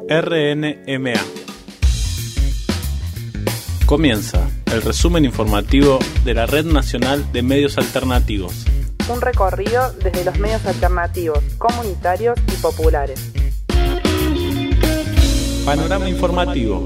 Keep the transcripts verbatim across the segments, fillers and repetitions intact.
R N M A. Comienza el resumen informativo de la Red Nacional de Medios Alternativos. Un recorrido desde los medios alternativos, comunitarios y populares. Panorama informativo.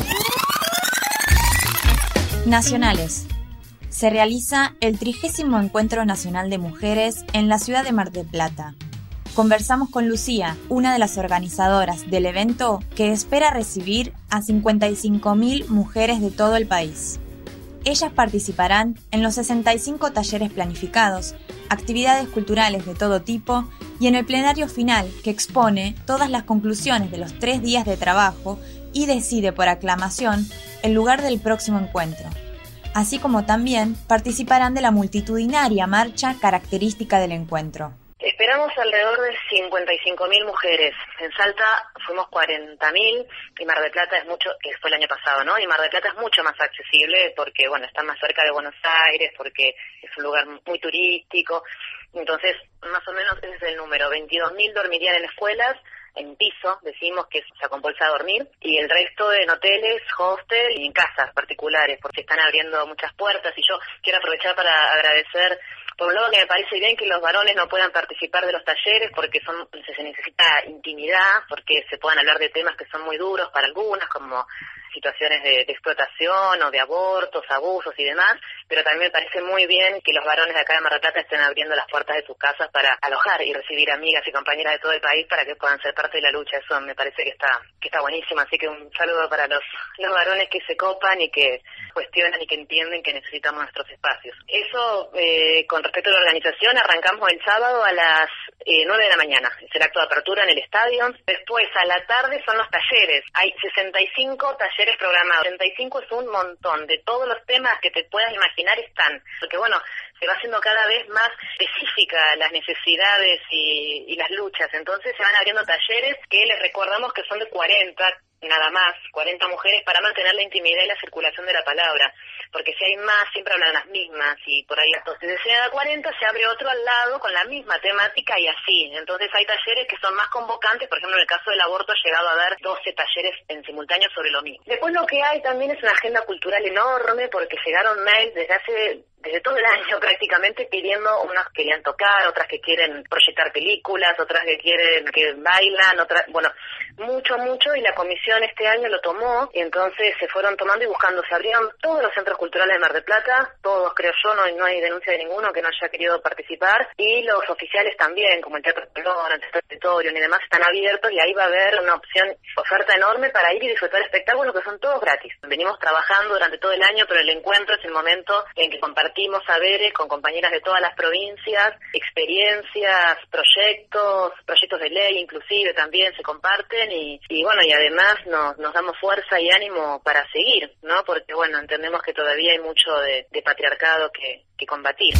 Nacionales. Se realiza el trigésimo Encuentro Nacional de Mujeres en la ciudad de Mar del Plata. Conversamos con Lucía, una de las organizadoras del evento, que espera recibir a cincuenta y cinco mil mujeres de todo el país. Ellas participarán en los sesenta y cinco talleres planificados, actividades culturales de todo tipo y en el plenario final que expone todas las conclusiones de los tres días de trabajo y decide por aclamación el lugar del próximo encuentro. Así como también participarán de la multitudinaria marcha característica del encuentro. Esperamos alrededor de cincuenta y cinco mil mujeres. En Salta fuimos cuarenta mil y Mar del Plata es mucho, que fue el año pasado, ¿no? Y Mar del Plata es mucho más accesible porque, bueno, está más cerca de Buenos Aires, porque es un lugar muy turístico. Entonces, más o menos ese es el número. veintidós mil dormirían en escuelas, en piso, decimos que se acompolsa a dormir, y el resto en hoteles, hostel y en casas particulares, porque están abriendo muchas puertas. Y yo quiero aprovechar para agradecer, por un lado, que me parece bien que los varones no puedan participar de los talleres porque son se necesita intimidad, porque se puedan hablar de temas que son muy duros para algunas, como situaciones de, de explotación o de abortos, abusos y demás, pero también me parece muy bien que los varones de acá de Mar del Plata estén abriendo las puertas de sus casas para alojar y recibir amigas y compañeras de todo el país para que puedan ser parte de la lucha. Eso me parece que está que está buenísimo, así que un saludo para los, los varones que se copan y que cuestionan y que entienden que necesitamos nuestros espacios. Eso, eh, con respecto a la organización, arrancamos el sábado a las eh, nueve de la mañana, es el acto de apertura en el estadio. Después, a la tarde, son los talleres. Hay sesenta y cinco talleres programados. sesenta y cinco es un montón. De todos los temas que te puedas imaginar están. Porque, bueno, se va haciendo cada vez más específica las necesidades y, y las luchas. Entonces se van abriendo talleres que les recordamos que son de cuarenta, nada más, cuarenta mujeres, para mantener la intimidad y la circulación de la palabra. Porque si hay más, siempre hablan las mismas, y por ahí entonces se da cuarenta, se abre otro al lado con la misma temática y así. Entonces hay talleres que son más convocantes, por ejemplo en el caso del aborto ha llegado a dar doce talleres en simultáneo sobre lo mismo. Después lo que hay también es una agenda cultural enorme, porque llegaron mails desde hace... desde todo el año prácticamente pidiendo, unas querían tocar, otras que quieren proyectar películas, otras que quieren que bailan, otras, bueno, mucho, mucho, y la comisión este año lo tomó, y entonces se fueron tomando y buscando. Se abrieron todos los centros culturales de Mar del Plata, todos creo yo, no, no hay denuncia de ninguno que no haya querido participar, y los oficiales también, como el Teatro Colón, el Teatro Territorio y demás, están abiertos, y ahí va a haber una opción, oferta enorme para ir y disfrutar espectáculos que son todos gratis. Venimos trabajando durante todo el año, pero el encuentro es el momento en que compartimos saberes con compañeras de todas las provincias, experiencias, proyectos, proyectos de ley inclusive también se comparten, y, y bueno, y además nos, nos damos fuerza y ánimo para seguir, ¿no? Porque bueno, entendemos que todavía hay mucho de, de patriarcado que, que combatir.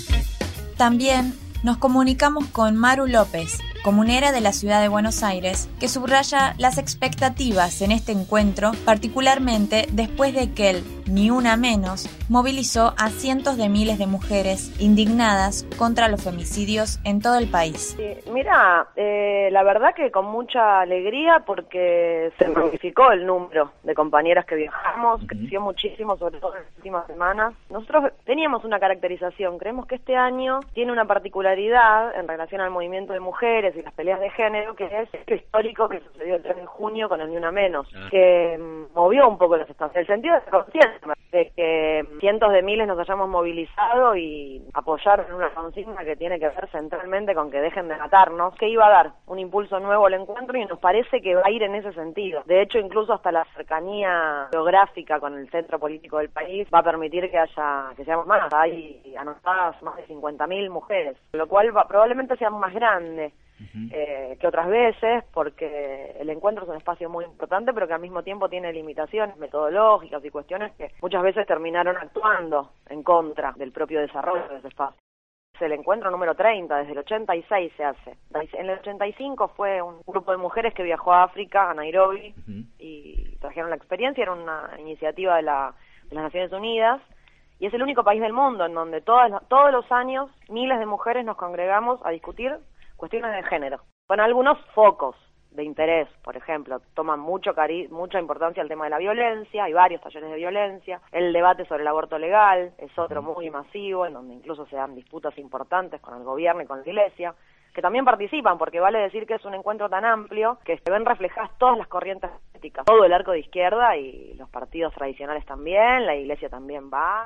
También nos comunicamos con Maru López, comunera de la ciudad de Buenos Aires, que subraya las expectativas en este encuentro, particularmente después de que el Ni Una Menos movilizó a cientos de miles de mujeres indignadas contra los femicidios en todo el país. Sí, mira, eh, la verdad que con mucha alegría, porque se magnificó el número de compañeras que viajamos, uh-huh. creció muchísimo, sobre todo en las últimas semanas. Nosotros teníamos una caracterización, creemos que este año tiene una particularidad en relación al movimiento de mujeres y las peleas de género, que es el histórico que sucedió el tres de junio con el Ni Una Menos, ah. que mm, movió un poco las estancias, el sentido de la conciencia, de que cientos de miles nos hayamos movilizado y apoyar en una consigna que tiene que ver centralmente con que dejen de matarnos, que iba a dar un impulso nuevo al encuentro, y nos parece que va a ir en ese sentido. De hecho, incluso hasta la cercanía geográfica con el centro político del país va a permitir que haya, que seamos más. Hay anotadas más de cincuenta mil mujeres, lo cual va, probablemente sea más grande Uh-huh. Eh, que otras veces, porque el encuentro es un espacio muy importante, pero que al mismo tiempo tiene limitaciones metodológicas y cuestiones que muchas veces terminaron actuando en contra del propio desarrollo de ese espacio. Es el encuentro número treinta, desde el ochenta y seis se hace. En el ochenta y cinco fue un grupo de mujeres que viajó a África, a Nairobi, uh-huh. y trajeron la experiencia. Era una iniciativa de, la, de las Naciones Unidas, y es el único país del mundo en donde todas, todos los años miles de mujeres nos congregamos a discutir cuestiones de género, con algunos focos, de interés, por ejemplo, toman mucho cari mucha importancia el tema de la violencia, hay varios talleres de violencia, el debate sobre el aborto legal es otro muy masivo, en donde incluso se dan disputas importantes con el gobierno y con la iglesia, que también participan, porque vale decir que es un encuentro tan amplio que se ven reflejadas todas las corrientes políticas, todo el arco de izquierda y los partidos tradicionales también, la iglesia también va.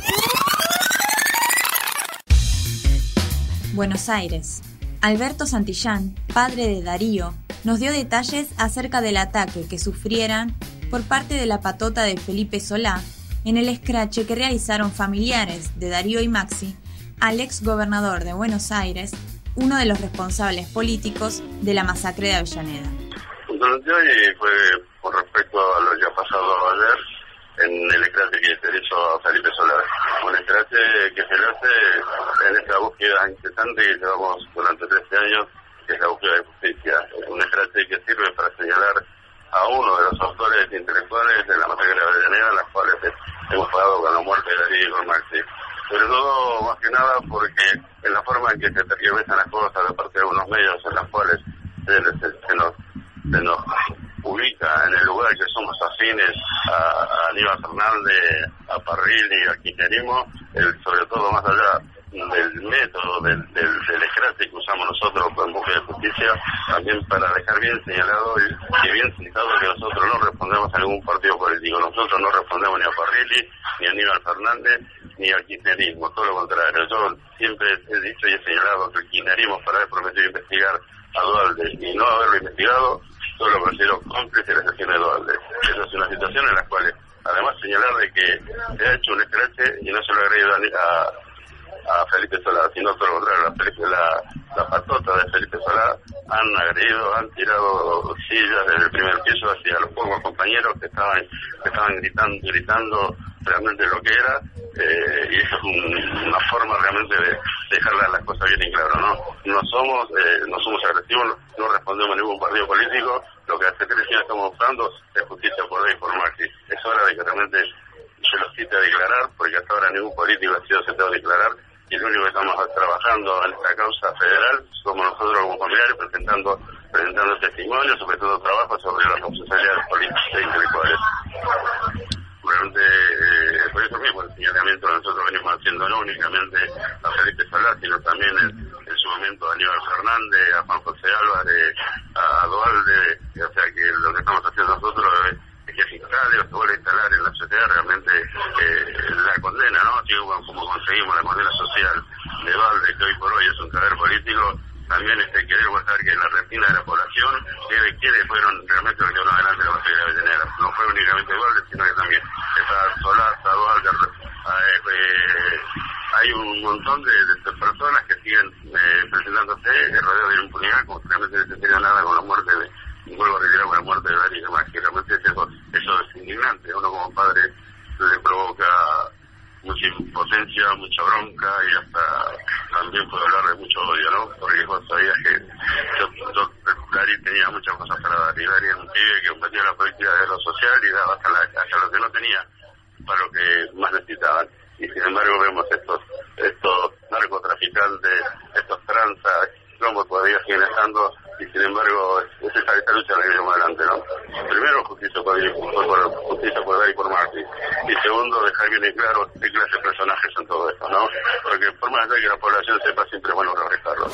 Buenos Aires. Alberto Santillán, padre de Darío, nos dio detalles acerca del ataque que sufrieran por parte de la patota de Felipe Solá en el escrache que realizaron familiares de Darío y Maxi al ex gobernador de Buenos Aires, uno de los responsables políticos de la masacre de Avellaneda. Durante hoy fue con respecto a lo que ha pasado ayer en el escrache que se hizo a Felipe Solá. Un escrache que se le hace en esta búsqueda incesante que llevamos durante trece años, que es la búsqueda de justicia. Es un escrache que sirve para señalar a uno de los autores intelectuales de la masacre de Avellaneda, las cuales hemos pagado con la muerte de Darío y con Maxi. Sobre todo, más que nada, porque en la forma en que se tergiversan las cosas de parte de unos medios en las cuales se, se, se, nos, se nos ubica en el lugar que somos afines a, a Aníbal Fernández, a Parrilli y al kirchnerismo, el, sobre todo más allá del método, del, del, del escrache que usamos nosotros en búsqueda de justicia, también para dejar bien señalado y, y bien citado que nosotros no respondemos a ningún partido político, nosotros no respondemos ni a Parrilli, ni a Aníbal Fernández, ni al kirchnerismo, todo lo contrario. Yo siempre he dicho y he señalado que el kirchnerismo, para haber prometido investigar a Duhalde y no haberlo investigado, yo lo considero cómplice de la gestión de Duhalde. Esa es una situación en la cual, además, señalar de que se ha hecho un escrache y no se lo ha agredido a, a Felipe Solá, sino todo lo contrario, la, la, la patota de Felipe Solá han agredido, han tirado sillas desde el primer piso hacia los pocos compañeros que estaban, que estaban gritando, gritando realmente lo que era, eh, y eso es un, una forma realmente de dejar las cosas bien en claro, ¿no? No somos, eh, no somos agresivos, no, no respondemos a ningún partido político, lo que hace tres años estamos buscando es justicia por ley por Maxi. Es hora de que realmente se los cite a declarar, porque hasta ahora ningún político ha sido citado a declarar, y lo único que estamos trabajando en esta causa federal somos nosotros como familiares presentando presentando testimonios, sobre todo trabajo sobre las responsabilidades políticas e intelectuales. Realmente, eh, por eso mismo el señalamiento que nosotros venimos haciendo no únicamente a Felipe Solá, sino también en, en su momento a Aníbal Fernández, a Juan José Álvarez, a, a Duhalde, o sea que lo que estamos haciendo nosotros es que se instale o se vuelve a instalar en la sociedad realmente eh, la condena, ¿no? Así como conseguimos la condena social de Duhalde, que hoy por hoy es un cadáver político, también este querer mostrar que la retina de la población debe quiénes fueron realmente los que llevaron adelante la masacre de Avellaneda. No fue únicamente Duhalde, sino que también está Solá, está Duhalde, eh, eh, hay un montón de, de personas que siguen eh, presentándose rodeados de impunidad, como realmente no se entiende nada con la muerte de, y vuelvo a retirar con la muerte de Darío y demás, que realmente eso, eso es indignante. Uno como padre le provoca mucha impotencia, mucha bronca y hasta también puede hablar de mucho odio, ¿no? Porque vos sabías que yo, yo Darío tenía muchas cosas para dar, y Darío es un pibe que combatía la política de lo social y daba hasta, la, hasta lo que no tenía para lo que más necesitaban. Y sin embargo vemos estos estos narcotraficantes, estos tranzas, como todavía siguen estando, y sin embargo es esa, esta lucha la que llevamos adelante, ¿no? Primero, justicia por Darío, por, justicia por Darío y por Maxi, y segundo, dejar bien en claro qué clase de personajes son todo esto, ¿no? Porque por más de que la población sepa, siempre es bueno reflejarlo.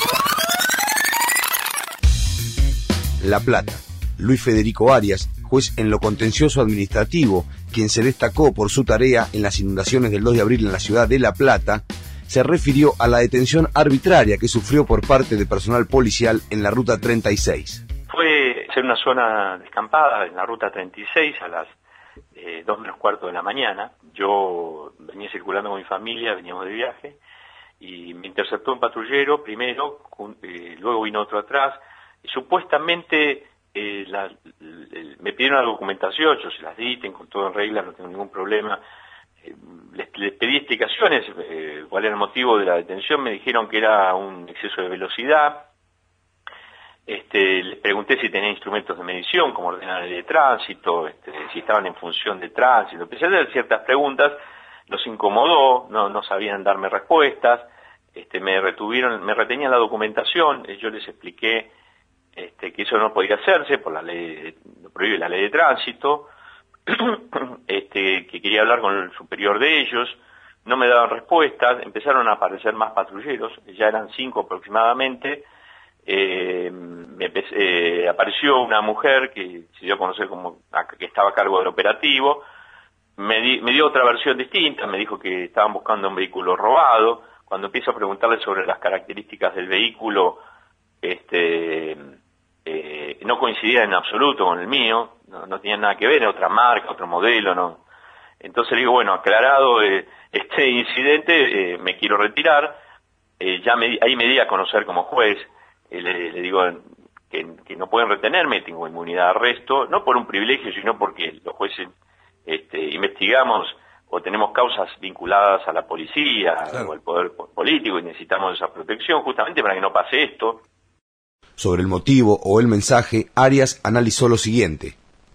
La Plata. Luis Federico Arias, juez en lo contencioso administrativo, quien se destacó por su tarea en las inundaciones del dos de abril en la ciudad de La Plata, se refirió a la detención arbitraria que sufrió por parte de personal policial en la ruta treinta y seis. Fue en una zona descampada en la ruta treinta y seis a las eh, dos menos cuarto de la mañana. Yo venía circulando con mi familia, veníamos de viaje, y me interceptó un patrullero primero, eh, luego vino otro atrás, y supuestamente eh, la, el, me pidieron la documentación, yo se las di, tengo todo en regla, no tengo ningún problema. Les, les pedí explicaciones, eh, cuál era el motivo de la detención, me dijeron que era un exceso de velocidad. Este, les pregunté si tenían instrumentos de medición, como ordenadores de tránsito, este, si estaban en función de tránsito, empecé a hacer ciertas preguntas, los incomodó, no, no sabían darme respuestas, este, me retuvieron, me retenían la documentación, yo les expliqué este, que eso no podía hacerse por la ley, lo prohíbe la ley de tránsito, este, que quería hablar con el superior de ellos, no me daban respuestas, empezaron a aparecer más patrulleros, ya eran cinco aproximadamente, eh, me empecé, eh, apareció una mujer que se dio a conocer como que estaba a cargo del operativo, me, di, me dio otra versión distinta, me dijo que estaban buscando un vehículo robado. Cuando empiezo a preguntarle sobre las características del vehículo, este, eh, no coincidía en absoluto con el mío, no, no tenía nada que ver, era otra marca, otro modelo, no. Entonces le digo, bueno, aclarado eh, este incidente, eh, me quiero retirar, eh, ya me, ahí me di a conocer como juez, eh, le, le digo que, que no pueden retenerme, tengo inmunidad de arresto, no por un privilegio, sino porque los jueces este, investigamos o tenemos causas vinculadas a la policía, claro, o al poder político, y necesitamos esa protección justamente para que no pase esto. Sobre el motivo o el mensaje, Arias analizó lo siguiente.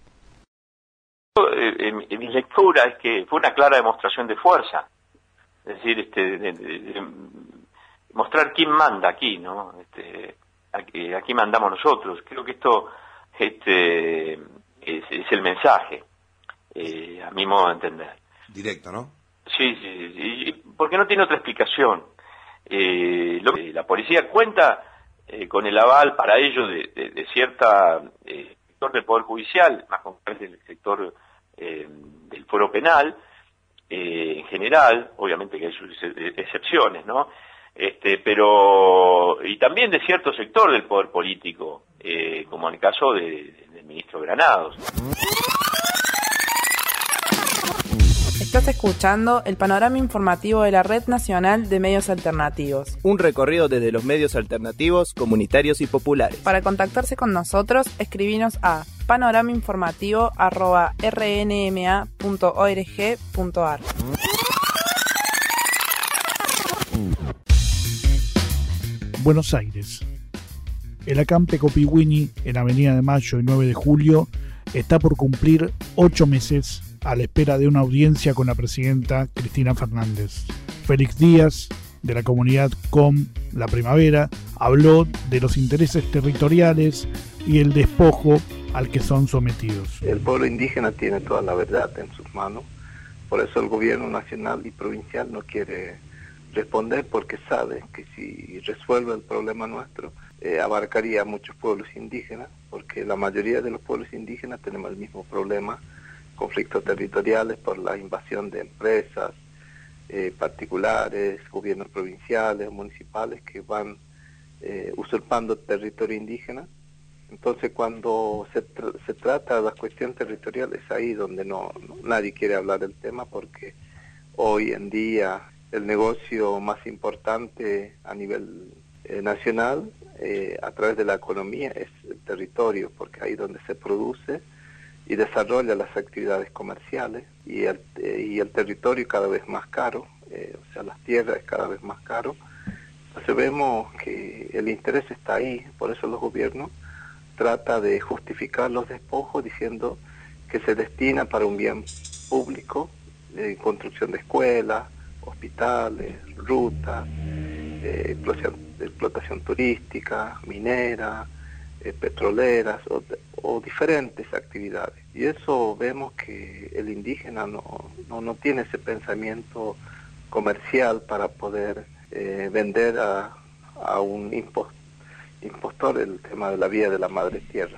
En, en mi lectura es que fue una clara demostración de fuerza, es decir, este, de, de, de mostrar quién manda aquí, ¿no? Este, aquí, aquí mandamos nosotros. Creo que esto este, es, es el mensaje, eh, a mi modo de entender. Directo, ¿no? Sí, sí, sí, porque no tiene otra explicación. Eh, lo, la policía cuenta eh, con el aval para ello de, de, de cierta eh, sector del Poder Judicial, más concretamente del sector eh, del Fuero Penal, eh, en general, obviamente que hay sus excepciones, ¿no? Este, pero, y también de cierto sector del Poder Político, eh, como en el caso de, de, del ministro Granados. Estás escuchando el panorama informativo de la Red Nacional de Medios Alternativos. Un recorrido desde los medios alternativos, comunitarios y populares. Para contactarse con nosotros, escribinos a panoramainformativo arroba r n m a punto org punto a r. Buenos Aires. El acampe Copihuini en Avenida de Mayo y nueve de julio está por cumplir ocho meses a la espera de una audiencia con la presidenta Cristina Fernández. Félix Díaz, de la comunidad Com La Primavera, habló de los intereses territoriales y el despojo al que son sometidos. El pueblo indígena tiene toda la verdad en sus manos, por eso el gobierno nacional y provincial no quiere responder, porque sabe que si resuelve el problema nuestro, eh, abarcaría a muchos pueblos indígenas, porque la mayoría de los pueblos indígenas tenemos el mismo problema, conflictos territoriales por la invasión de empresas eh, particulares, gobiernos provinciales, municipales que van eh, usurpando territorio indígena. Entonces cuando se, tr se trata de la cuestión territorial es ahí donde no, no nadie quiere hablar del tema, porque hoy en día el negocio más importante a nivel eh, nacional eh, a través de la economía es el territorio, porque ahí donde se produce y desarrolla las actividades comerciales, y el, eh, y el territorio cada vez más caro, eh, o sea, las tierras es cada vez más caro. Entonces vemos que el interés está ahí, por eso los gobiernos tratan de justificar los despojos diciendo que se destina para un bien público, eh, construcción de escuelas, hospitales, rutas, eh, explotación, explotación turística, minera, eh, petroleras o, o diferentes actividades. Y eso vemos que el indígena no, no, no tiene ese pensamiento comercial para poder eh, vender a, a un impostor, impostor el tema de la vida de la madre tierra.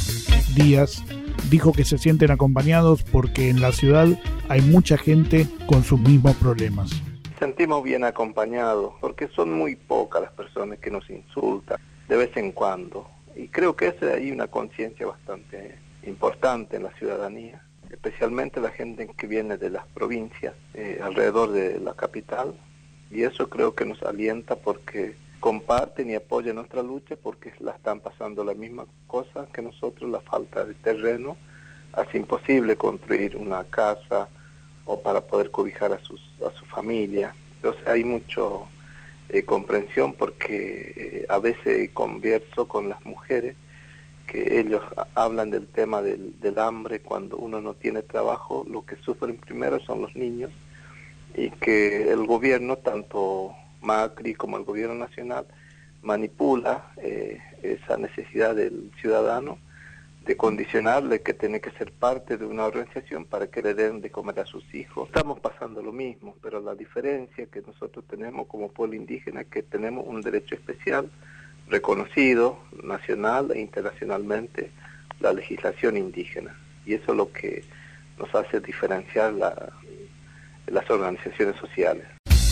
Díaz dijo que se sienten acompañados porque en la ciudad hay mucha gente con sus mismos problemas. Sentimos bien acompañados porque son muy pocas las personas que nos insultan de vez en cuando, y creo que esa, hay una conciencia bastante importante en la ciudadanía, especialmente la gente que viene de las provincias eh, alrededor de la capital, y eso creo que nos alienta porque comparten y apoyan nuestra lucha, porque la están pasando la misma cosa que nosotros. La falta de terreno hace imposible construir una casa o para poder cobijar a sus a su familia. Entonces hay mucho eh, comprensión, porque eh, a veces converso con las mujeres que ellos hablan del tema del, del hambre. Cuando uno no tiene trabajo, lo que sufren primero son los niños, y que el gobierno, tanto Macri como el gobierno nacional, manipula eh, esa necesidad del ciudadano de condicionarle que tiene que ser parte de una organización para que le den de comer a sus hijos. Estamos pasando lo mismo, pero la diferencia que nosotros tenemos como pueblo indígena es que tenemos un derecho especial reconocido nacional e internacionalmente, la legislación indígena, y eso es lo que nos hace diferenciar la, las organizaciones sociales.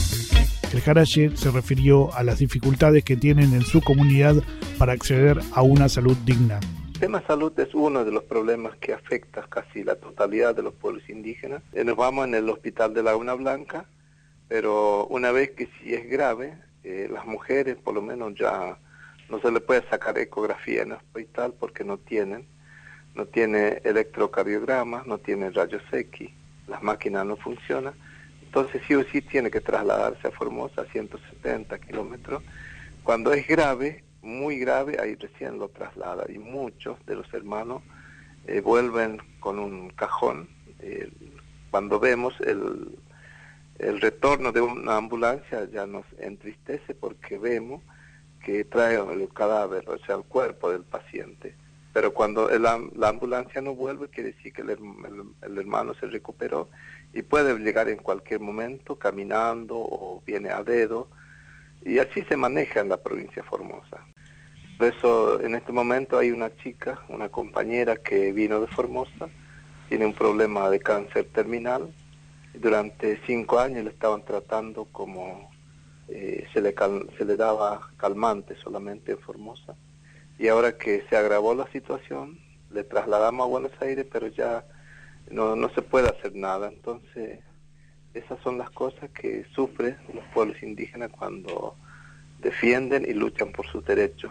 El Jaraye se refirió a las dificultades que tienen en su comunidad para acceder a una salud digna. El tema salud es uno de los problemas que afecta casi la totalidad de los pueblos indígenas. Eh, nos vamos en el hospital de Laguna Blanca, pero una vez que si es grave, eh, las mujeres por lo menos ya no se le puede sacar ecografía en el hospital porque no tienen, no tiene electrocardiogramas, no tiene rayos X, las máquinas no funcionan. Entonces sí o sí tiene que trasladarse a Formosa a ciento setenta kilómetros. Cuando es grave, muy grave, ahí recién lo traslada, y muchos de los hermanos eh, vuelven con un cajón. Eh, cuando vemos el, el retorno de una ambulancia ya nos entristece porque vemos que trae el cadáver, o sea, el cuerpo del paciente. Pero cuando el, la ambulancia no vuelve, quiere decir que el, el, el hermano se recuperó y puede llegar en cualquier momento caminando o viene a dedo, y así se maneja en la provincia de Formosa. Por eso en este momento hay una chica, una compañera que vino de Formosa, tiene un problema de cáncer terminal. Durante cinco años le estaban tratando como eh, se, le cal, se le daba calmante solamente en Formosa. Y ahora que se agravó la situación, le trasladamos a Buenos Aires, pero ya no, no se puede hacer nada. Entonces, esas son las cosas que sufren los pueblos indígenas cuando defienden y luchan por sus derechos.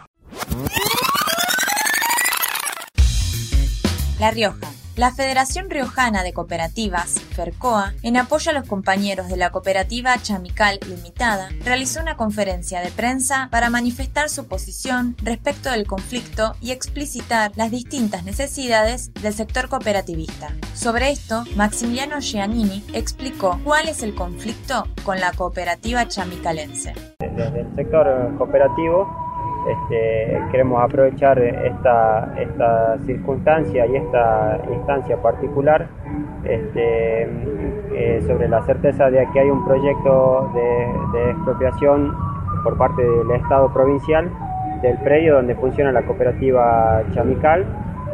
La Rioja. La Federación Riojana de Cooperativas, FERCOA, en apoyo a los compañeros de la cooperativa Chamical Limitada, realizó una conferencia de prensa para manifestar su posición respecto del conflicto y explicitar las distintas necesidades del sector cooperativista. Sobre esto, Maximiliano Giannini explicó cuál es el conflicto con la cooperativa chamicalense. Desde el sector cooperativo, Este, queremos aprovechar esta, esta circunstancia y esta instancia particular este, eh, sobre la certeza de que hay un proyecto de, de expropiación por parte del Estado provincial del predio donde funciona la cooperativa Chamical,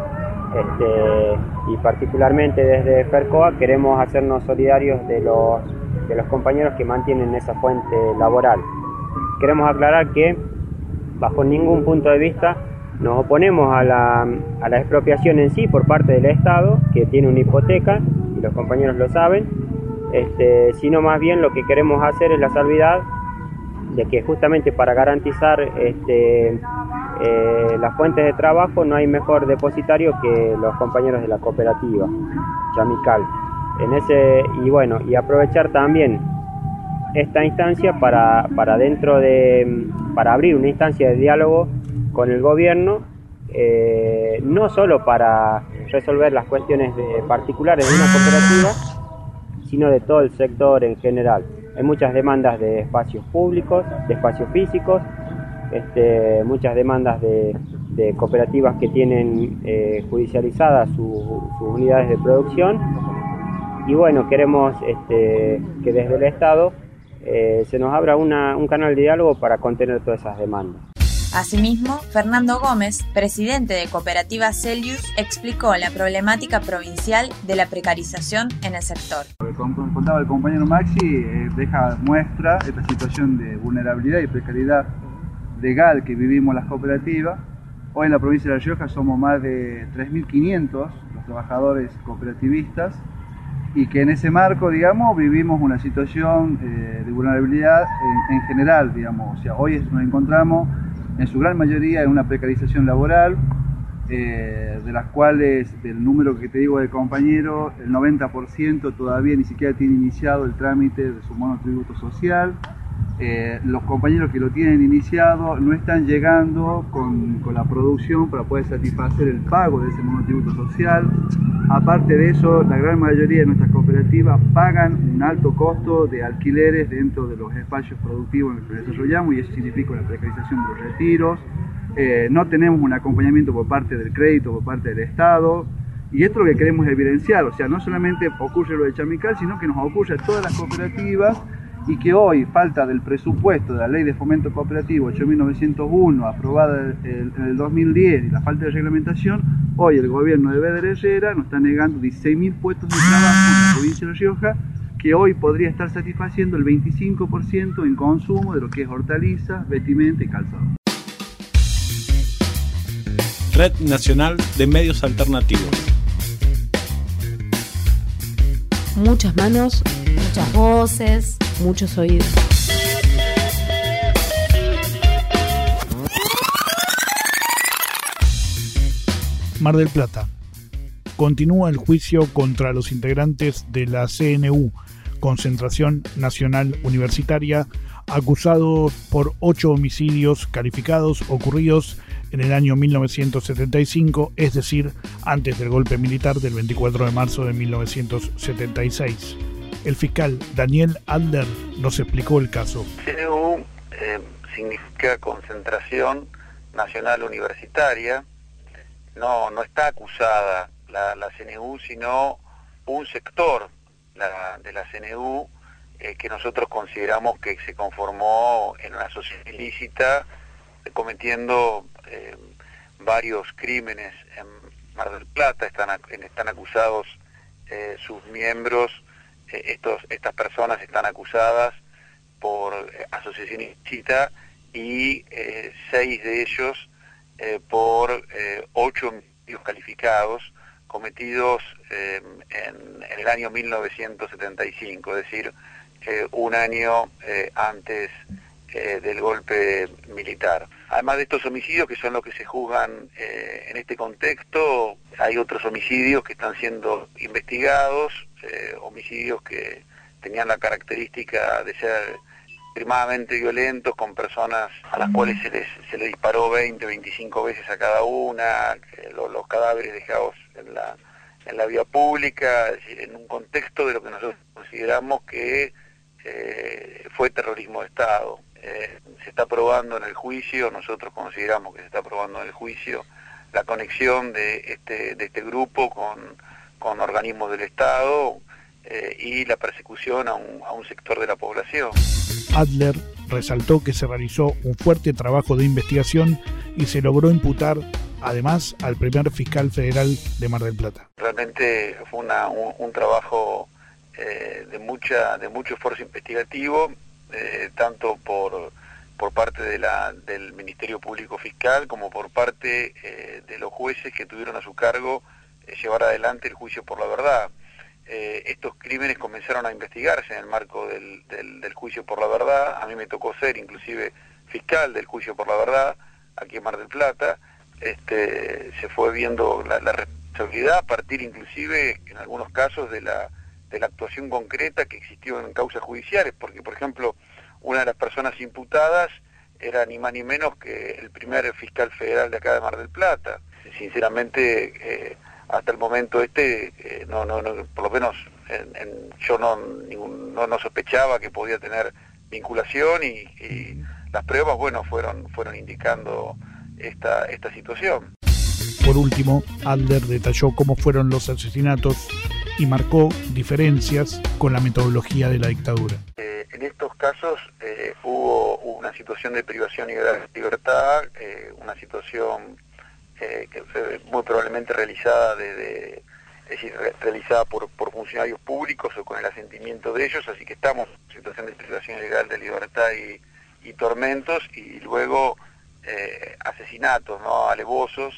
este, y particularmente desde FERCOA queremos hacernos solidarios de los, de los compañeros que mantienen esa fuente laboral. Queremos aclarar que bajo ningún punto de vista nos oponemos a la, a la expropiación en sí por parte del Estado, que tiene una hipoteca, y los compañeros lo saben, este, sino más bien lo que queremos hacer es la salvedad de que justamente para garantizar este, eh, las fuentes de trabajo no hay mejor depositario que los compañeros de la cooperativa Chamical. En ese, y bueno, y aprovechar también esta instancia para, para dentro de para abrir una instancia de diálogo con el gobierno, eh, no solo para resolver las cuestiones de particulares de una cooperativa, sino de todo el sector en general. Hay muchas demandas de espacios públicos, de espacios físicos, este, muchas demandas de, de cooperativas que tienen eh, judicializadas su, sus unidades de producción, y bueno, queremos este, que desde el Estado Eh, se nos abra una, un canal de diálogo para contener todas esas demandas. Asimismo, Fernando Gómez, presidente de Cooperativa Celius, explicó la problemática provincial de la precarización en el sector. Como contaba el compañero Maxi, eh, deja muestra esta situación de vulnerabilidad y precariedad legal que vivimos las cooperativas. Hoy en la provincia de La Rioja somos más de tres mil quinientos los trabajadores cooperativistas, y que en ese marco, digamos, vivimos una situación eh, de vulnerabilidad en, en general, digamos. O sea, hoy nos encontramos en su gran mayoría en una precarización laboral, eh, de las cuales, del número que te digo de compañeros, el noventa por ciento todavía ni siquiera tiene iniciado el trámite de su monotributo social. Eh, los compañeros que lo tienen iniciado no están llegando con, con la producción para poder satisfacer el pago de ese monotributo social. Aparte de eso, la gran mayoría de nuestras cooperativas pagan un alto costo de alquileres dentro de los espacios productivos en los que desarrollamos, y eso significa una precarización de los retiros. Eh, no tenemos un acompañamiento por parte del crédito, por parte del Estado, y esto es lo que queremos evidenciar. O sea, no solamente ocurre lo de Chamical, sino que nos ocurre a todas las cooperativas, y que hoy, falta del presupuesto de la Ley de Fomento Cooperativo ocho mil novecientos uno, aprobada en el dos mil diez, y la falta de reglamentación, hoy el gobierno de Beder Herrera nos está negando dieciséis mil puestos de trabajo en la provincia de La Rioja, que hoy podría estar satisfaciendo el veinticinco por ciento en consumo de lo que es hortalizas, vestimenta y calzado. Red Nacional de Medios Alternativos. Muchas manos, muchas voces, muchos oídos. Mar del Plata. Continúa el juicio contra los integrantes de la C N U, Concentración Nacional Universitaria, acusados por ocho homicidios calificados ocurridos en el año mil novecientos setenta y cinco, es decir, antes del golpe militar del veinticuatro de marzo de mil novecientos setenta y seis. El fiscal Daniel Adler nos explicó el caso. C N U eh, significa Concentración Nacional Universitaria. No, no está acusada la, la C N U, sino un sector la, de la C N U eh, que nosotros consideramos que se conformó en una asociación ilícita, cometiendo eh, varios crímenes en Mar del Plata. Están, están acusados eh, sus miembros, eh, estos, estas personas están acusadas por eh, asociación ilícita, y eh, seis de ellos eh, por eh, ocho homicidios calificados cometidos eh, en, en el año mil novecientos setenta y cinco, es decir, eh, un año eh, antes Eh, del golpe militar. Además de estos homicidios, que son los que se juzgan eh, en este contexto, hay otros homicidios que están siendo investigados, eh, homicidios que tenían la característica de ser extremadamente violentos, con personas a las cuales se les, se les disparó veinte, veinticinco veces a cada una, que lo, los cadáveres dejados en la, en la vía pública, es decir, en un contexto de lo que nosotros consideramos que eh, fue terrorismo de Estado. Eh, se está probando en el juicio, nosotros consideramos que se está probando en el juicio la conexión de este, de este grupo con, con organismos del Estado eh, y la persecución a un, a un sector de la población. Adler resaltó que se realizó un fuerte trabajo de investigación y se logró imputar además al primer fiscal federal de Mar del Plata. Realmente fue una, un, un trabajo eh, de, mucha, de mucho esfuerzo investigativo, Eh, tanto por, por parte de la, del Ministerio Público Fiscal como por parte eh, de los jueces que tuvieron a su cargo eh, llevar adelante el juicio por la verdad. Eh, estos crímenes comenzaron a investigarse en el marco del, del, del juicio por la verdad. A mí me tocó ser inclusive fiscal del juicio por la verdad aquí en Mar del Plata. Este, se fue viendo la, la responsabilidad a partir inclusive en algunos casos de la de la actuación concreta que existió en causas judiciales, porque por ejemplo una de las personas imputadas era ni más ni menos que el primer fiscal federal de acá de Mar del Plata. Sinceramente eh, hasta el momento este eh, no, no, no, por lo menos en, en, yo no, ningún, no no sospechaba que podía tener vinculación, y, y las pruebas bueno fueron fueron indicando esta esta situación. Por último, Adler detalló cómo fueron los asesinatos y marcó diferencias con la metodología de la dictadura. Eh, en estos casos eh, hubo una situación de privación de libertad, eh, una situación eh, que fue muy probablemente realizada de, de, es decir, re realizada por, por funcionarios públicos o con el asentimiento de ellos, así que estamos en situación de privación ilegal de libertad y, y tormentos, y luego eh, asesinatos, ¿no?, alevosos,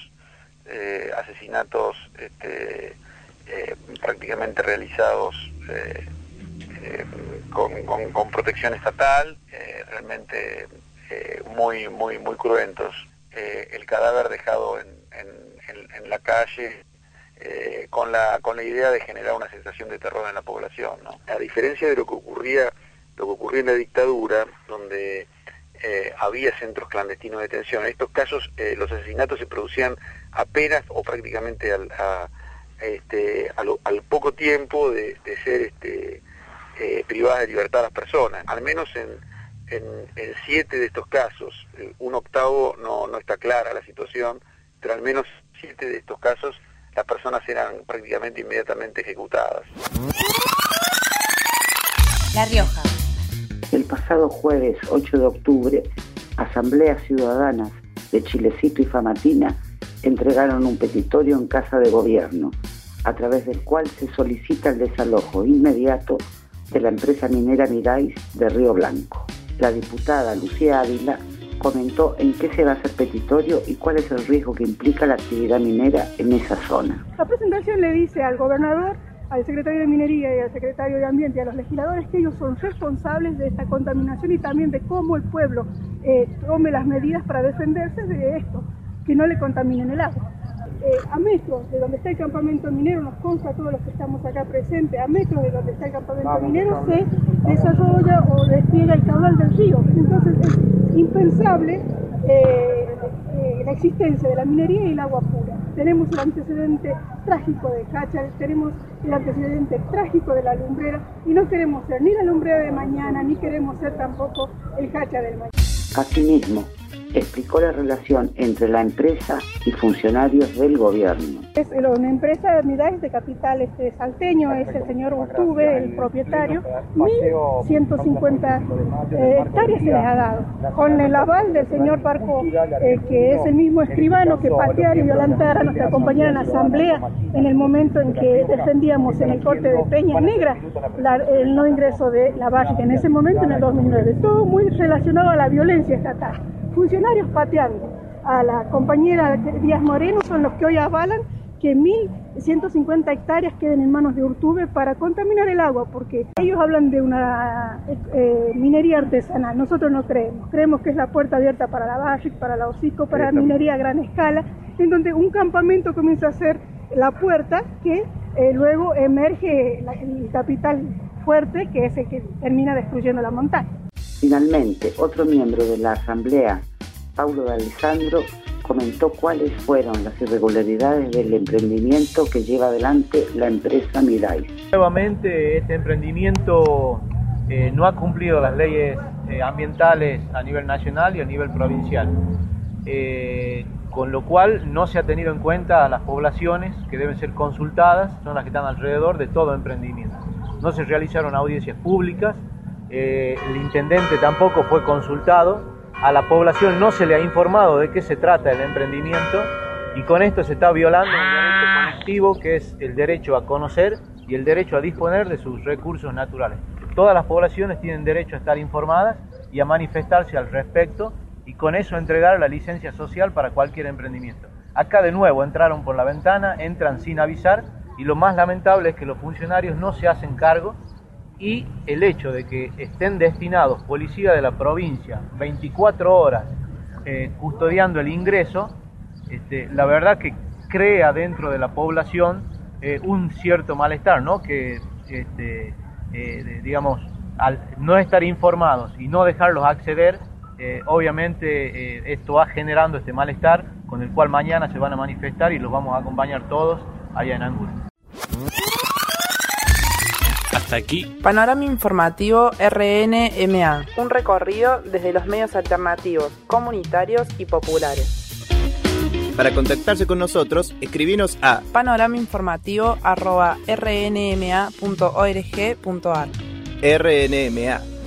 eh, asesinatos este, Eh, prácticamente realizados eh, eh, con, con, con protección estatal, eh, realmente eh, muy muy muy cruentos. Eh, el cadáver dejado en, en, en, en la calle eh, con la con la idea de generar una sensación de terror en la población, ¿no? A diferencia de lo que ocurría lo que ocurría ocurrió en la dictadura, donde eh, había centros clandestinos de detención. En estos casos eh, los asesinatos se producían apenas o prácticamente al, a, este, a lo, al poco tiempo de, de ser este, eh, privadas de libertad a las personas. Al menos en, en, en siete de estos casos, un octavo no, no está clara la situación, pero al menos siete de estos casos las personas eran prácticamente inmediatamente ejecutadas. La Rioja. El pasado jueves ocho de octubre, asambleas ciudadanas de Chilecito y Famatina entregaron un petitorio en Casa de Gobierno, a través del cual se solicita el desalojo inmediato de la empresa minera Mirais de Río Blanco. La diputada Lucía Ávila comentó en qué se basa el petitorio y cuál es el riesgo que implica la actividad minera en esa zona. La presentación le dice al gobernador, al secretario de Minería y al secretario de Ambiente y a los legisladores que ellos son responsables de esta contaminación y también de cómo el pueblo eh, tome las medidas para defenderse de esto, que no le contaminen el agua. Eh, a metros de donde está el campamento minero, nos consta a todos los que estamos acá presentes, a metros de donde está el campamento minero se desarrolla o despliega el caudal del río. Entonces es impensable eh, eh, la existencia de la minería y el agua pura. Tenemos el antecedente trágico de Cacha, tenemos el antecedente trágico de la lumbrera y no queremos ser ni la lumbrera de mañana, ni queremos ser tampoco el Cacha del mañana. Asimismo, explicó la relación entre la empresa y funcionarios del gobierno. Es una empresa de Mirais de capital este salteño, es el señor Urtube, el propietario, mil ciento cincuenta eh, hectáreas se les ha dado, con el aval del señor Barco, eh, que es el mismo escribano que pateara y violentar a nuestra compañera en asamblea en el momento en que defendíamos en el corte de Peña Negra la, el no ingreso de la básica, en ese momento en el dos mil nueve, todo muy relacionado a la violencia estatal. Funcionarios pateando a la compañera Díaz Moreno son los que hoy avalan que mil ciento cincuenta hectáreas queden en manos de Urtube para contaminar el agua, porque ellos hablan de una eh, minería artesanal. Nosotros no creemos, creemos que es la puerta abierta para la Barrick, para la Hocico, para la minería a gran escala, en donde un campamento comienza a ser la puerta que eh, luego emerge la, el capital fuerte, que es el que termina destruyendo la montaña. Finalmente, otro miembro de la asamblea, Paulo de Alessandro, comentó cuáles fueron las irregularidades del emprendimiento que lleva adelante la empresa Mirais. Nuevamente, este emprendimiento eh, no ha cumplido las leyes eh, ambientales a nivel nacional y a nivel provincial, eh, con lo cual no se ha tenido en cuenta a las poblaciones que deben ser consultadas, son las que están alrededor de todo emprendimiento. No se realizaron audiencias públicas. Eh, el intendente tampoco fue consultado, a la población no se le ha informado de qué se trata el emprendimiento y con esto se está violando un derecho colectivo que es el derecho a conocer y el derecho a disponer de sus recursos naturales. Todas las poblaciones tienen derecho a estar informadas y a manifestarse al respecto y con eso entregar la licencia social para cualquier emprendimiento. Acá de nuevo entraron por la ventana, entran sin avisar y lo más lamentable es que los funcionarios no se hacen cargo. Y el hecho de que estén destinados policía de la provincia veinticuatro horas eh, custodiando el ingreso, este, la verdad que crea dentro de la población eh, un cierto malestar, ¿no? Que, este, eh, de, digamos, al no estar informados y no dejarlos acceder, eh, obviamente eh, esto va generando este malestar con el cual mañana se van a manifestar y los vamos a acompañar todos allá en Angulo. Hasta aquí. Panorama informativo R N M A. Un recorrido desde los medios alternativos, comunitarios y populares. Para contactarse con nosotros, escribinos a panoramainformativo arroba r n m a punto org punto a r. R N M A.